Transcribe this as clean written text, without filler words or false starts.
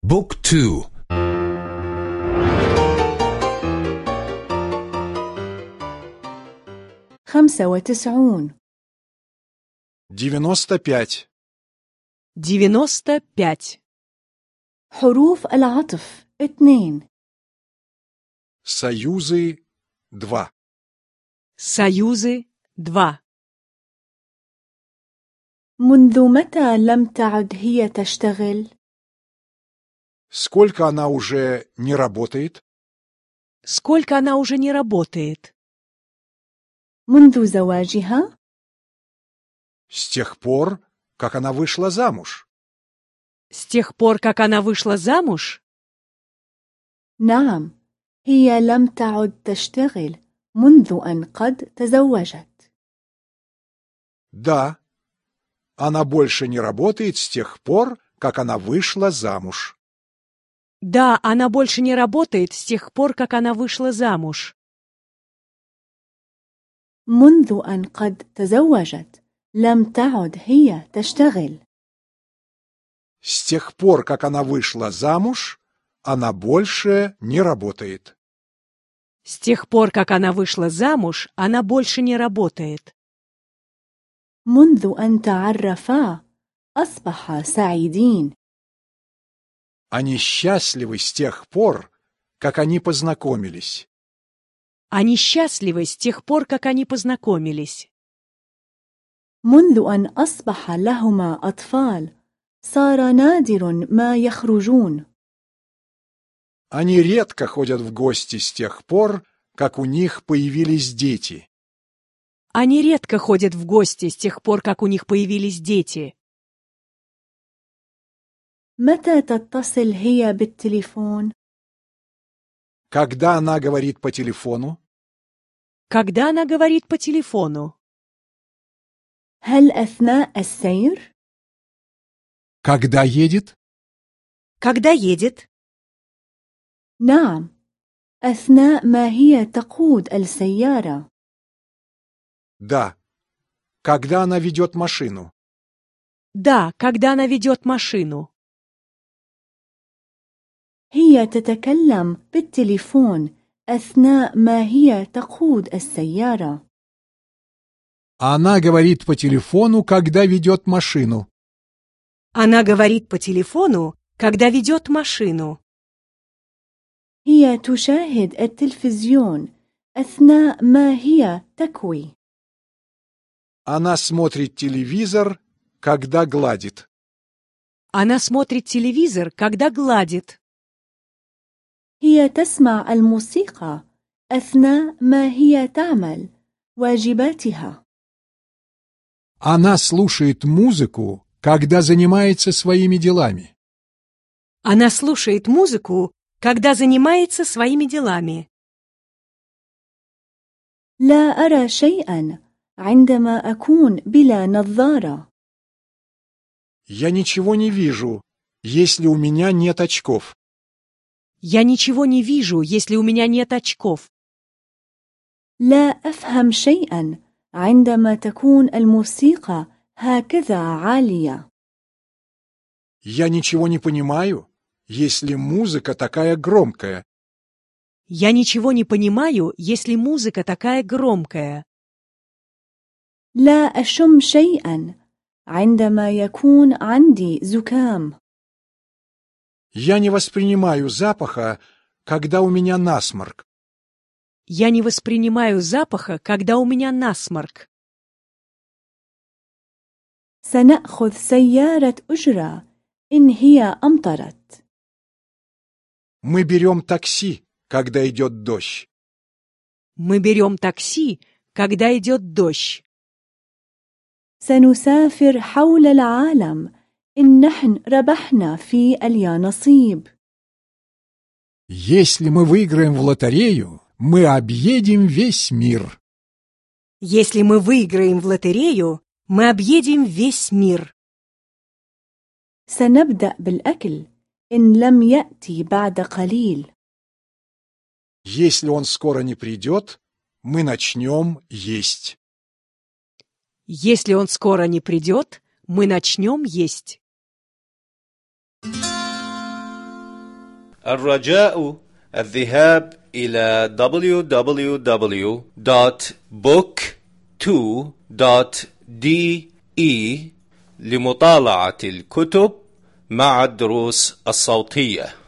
بوك تو 95 95 95. حروف العطف 2 Союзы 2 Союзы 2. منذ متى لم تعد هي تشتغل؟ Сколько она уже не работает? Сколько она уже не работает? منذ زواجها؟ С тех пор, как она вышла замуж. С тех пор, как она вышла замуж? نعم، هي لم تعد تشتغل منذ أن قد تزوجت. Да, она больше не работает с тех пор, как она вышла замуж. Да, она больше не работает с тех пор, как она вышла замуж. منذ أن قد تزوجت لم تعد هي تشتغل. С тех пор, как она вышла замуж, она больше не работает. С тех пор, как она вышла замуж, она больше не работает. منذ أن تعرفا أصبحا سعيدين. Они счастливы с тех пор, как они познакомились. Они счастливы с тех пор, как они познакомились. منذ أن أصبح لهما أطفال صار نادر ما يخرجون. Они редко ходят в гости с тех пор, как у них появились дети. Они редко ходят в гости с тех пор, как у них появились дети. متى تتصل هي بالتليفون؟ Когда она говорит по телефону? Когда она говорит по телефону? هل أثناء السير؟ Когда едет? Когда едет? نعم، أثناء ما هي تقود السيارة. Да. Когда она ведет машину? Да, когда она ведет машину. هي تتكلم بالتليفون أثناء ما هي تقود السيارة. Она говорит по телефону, когда ведет машину. Она говорит по телефону, когда ведет машину. هي تشاهد التلفزيون أثناء ما هي تكوي. Она смотрит телевизор, когда гладит. Она смотрит телевизор, когда гладит. هي تسمع الموسيقى أثناء ما هي تعمل واجباتها. Она слушает музыку, когда занимается своими делами. Она слушает музыку, когда занимается своими делами. لا أرى شيئا عندما أكون بلا نظارة. Я ничего не вижу, если у меня нет очков. Я ничего не вижу, если у меня нет очков. لا أفهم شيئا عندما تكون الموسيقى هكذا عالية. Я ничего не понимаю, если музыка такая громкая. Я ничего не понимаю, если музыка такая громкая. لا أشم شيئا عندما يكون عندي زكام. Я не воспринимаю запаха, когда у меня насморк. Я не воспринимаю запаха, когда у меня насморк. سنأخذ سيارة أجرة إن هي أمطرت. Мы берем такси, когда идет дождь. Мы берем такси, когда идет дождь. سنسافر حول العالم إن نحن ربحنا في اليانصيب. Если мы выиграем в лотерею, мы объедем весь мир. Если мы выиграем в лотерею, мы объедем весь мир. سنبدأ بالأكل إن لم يأتي بعد قليل. Если он скоро не придет, мы начнем есть. Если он скоро не придет, мы начнем есть. الرجاء الذهاب إلى www.book2.de لمطالعة الكتب مع الدروس الصوتية.